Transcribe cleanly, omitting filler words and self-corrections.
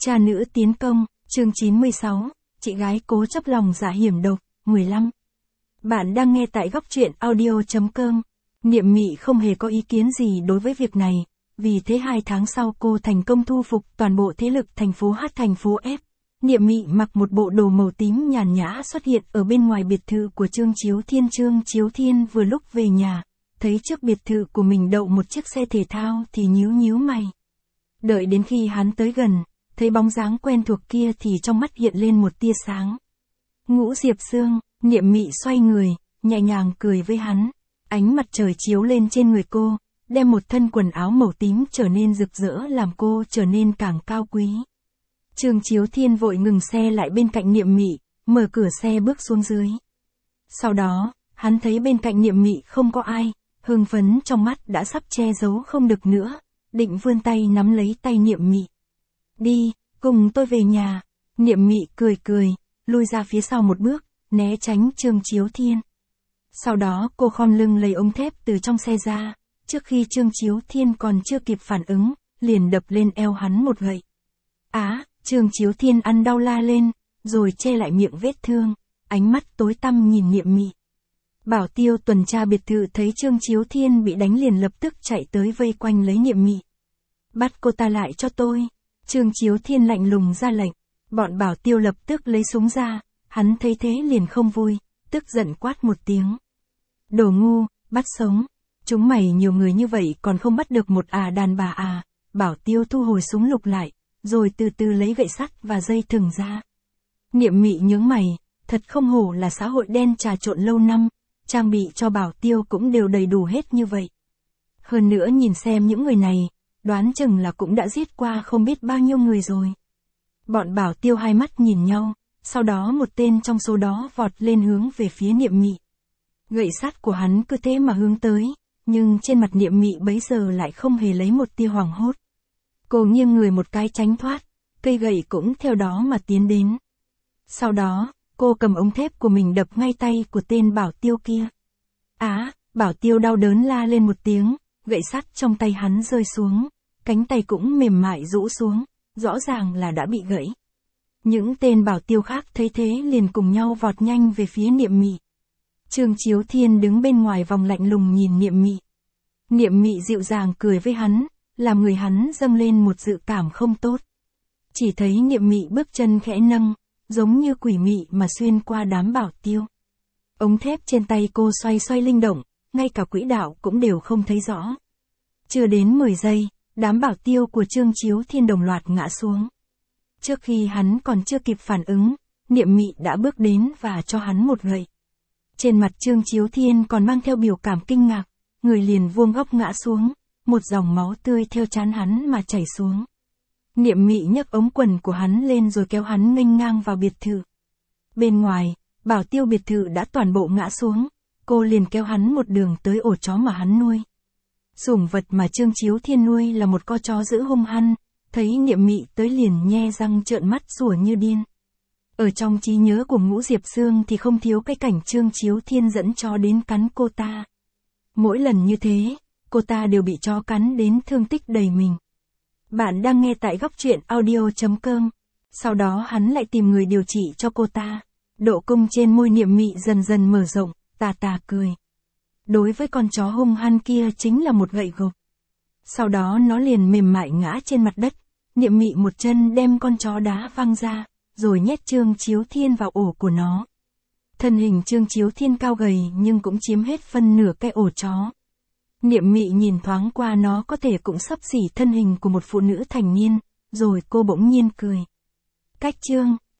Cha nữ tiến công, chương 96, chị gái cố chấp lòng dạ hiểm độc, 15. Bạn đang nghe tại góc truyện audio.com. Niệm Mị không hề có ý kiến gì đối với việc này, vì thế 2 tháng sau cô thành công thu phục toàn bộ thế lực thành phố H thành phố F. Niệm Mị mặc một bộ đồ màu tím nhàn nhã xuất hiện ở bên ngoài biệt thự của Trương Chiếu Thiên. Trương Chiếu Thiên vừa lúc về nhà, thấy trước biệt thự của mình đậu một chiếc xe thể thao thì nhíu mày. Đợi đến khi hắn tới gần, thấy bóng dáng quen thuộc kia thì trong mắt hiện lên một tia sáng. Ngũ Diệp Sương, Niệm Mị xoay người, nhẹ nhàng cười với hắn. Ánh mặt trời chiếu lên trên người cô, đem một thân quần áo màu tím trở nên rực rỡ làm cô trở nên càng cao quý. Trương Chiếu Thiên vội ngừng xe lại bên cạnh Niệm Mị, mở cửa xe bước xuống dưới. Sau đó, hắn thấy bên cạnh Niệm Mị không có ai, hưng phấn trong mắt đã sắp che giấu không được nữa, định vươn tay nắm lấy tay Niệm Mị. Đi, cùng tôi về nhà. Niệm Mị cười, lui ra phía sau một bước, né tránh Trương Chiếu Thiên. Sau đó cô khom lưng lấy ống thép từ trong xe ra, trước khi Trương Chiếu Thiên còn chưa kịp phản ứng, liền đập lên eo hắn một gậy. Trương Chiếu Thiên ăn đau la lên, rồi che lại miệng vết thương, ánh mắt tối tăm nhìn Niệm Mị. Bảo tiêu tuần tra biệt thự thấy Trương Chiếu Thiên bị đánh liền lập tức chạy tới vây quanh lấy Niệm Mị. Bắt cô ta lại cho tôi. Trương Chiếu Thiên lạnh lùng ra lệnh, bọn bảo tiêu lập tức lấy súng ra, hắn thấy thế liền không vui, tức giận quát một tiếng. Đồ ngu, bắt sống, chúng mày nhiều người như vậy còn không bắt được một đàn bà. Bảo tiêu thu hồi súng lục lại, rồi từ từ lấy gậy sắt và dây thừng ra. Niệm Mị nhướng mày, thật không hổ là xã hội đen trà trộn lâu năm, trang bị cho bảo tiêu cũng đều đầy đủ hết như vậy. Hơn nữa nhìn xem những người này, đoán chừng là cũng đã giết qua không biết bao nhiêu người rồi. Bọn bảo tiêu hai mắt nhìn nhau, sau đó một tên trong số đó vọt lên hướng về phía Niệm Mị. Gậy sắt của hắn cứ thế mà hướng tới, nhưng trên mặt Niệm Mị bấy giờ lại không hề lấy một tia hoảng hốt. Cô nghiêng người một cái tránh thoát, cây gậy cũng theo đó mà tiến đến. Sau đó, cô cầm ống thép của mình đập ngay tay của tên bảo tiêu kia. Bảo tiêu đau đớn la lên một tiếng, gậy sắt trong tay hắn rơi xuống, cánh tay cũng mềm mại rũ xuống, rõ ràng là đã bị gãy. Những tên bảo tiêu khác thấy thế liền cùng nhau vọt nhanh về phía Niệm Mị. Trương Chiếu Thiên đứng bên ngoài vòng lạnh lùng nhìn Niệm Mị. Niệm Mị dịu dàng cười với hắn, làm người hắn dâng lên một dự cảm không tốt. Chỉ thấy Niệm Mị bước chân khẽ nâng, giống như quỷ mị mà xuyên qua đám bảo tiêu. Ống thép trên tay cô xoay linh động, ngay cả quỹ đạo cũng đều không thấy rõ. Chưa đến 10 giây, đám bảo tiêu của Trương Chiếu Thiên đồng loạt ngã xuống. Trước khi hắn còn chưa kịp phản ứng, Niệm Mị đã bước đến và cho hắn một gậy. Trên mặt Trương Chiếu Thiên còn mang theo biểu cảm kinh ngạc, người liền vuông góc ngã xuống, một dòng máu tươi theo trán hắn mà chảy xuống. Niệm Mị nhấc ống quần của hắn lên rồi kéo hắn nghênh ngang vào biệt thự. Bên ngoài, bảo tiêu biệt thự đã toàn bộ ngã xuống, cô liền kéo hắn một đường tới ổ chó mà hắn nuôi. Sủng vật mà Trương Chiếu Thiên nuôi là một con chó dữ hung hăng, thấy Niệm Mị tới liền nhe răng trợn mắt sủa như điên. Ở trong trí nhớ của Ngũ Diệp Sương thì không thiếu cái cảnh Trương Chiếu Thiên dẫn chó đến cắn cô ta. Mỗi lần như thế, cô ta đều bị chó cắn đến thương tích đầy mình. Bạn đang nghe tại góc truyện audio.com. Sau đó hắn lại tìm người điều trị cho cô ta. Độ cung trên môi Niệm Mị dần dần mở rộng, tà cười. Đối với con chó hung hăng kia chính là một gậy gộc. Sau đó nó liền mềm mại ngã trên mặt đất, Niệm Mị một chân đem con chó đá văng ra, rồi nhét Trương Chiếu Thiên vào ổ của nó. Thân hình Trương Chiếu Thiên cao gầy nhưng cũng chiếm hết phân nửa cái ổ chó. Niệm Mị nhìn thoáng qua nó có thể cũng xấp xỉ thân hình của một phụ nữ thành niên, rồi cô bỗng nhiên cười. Cách Trương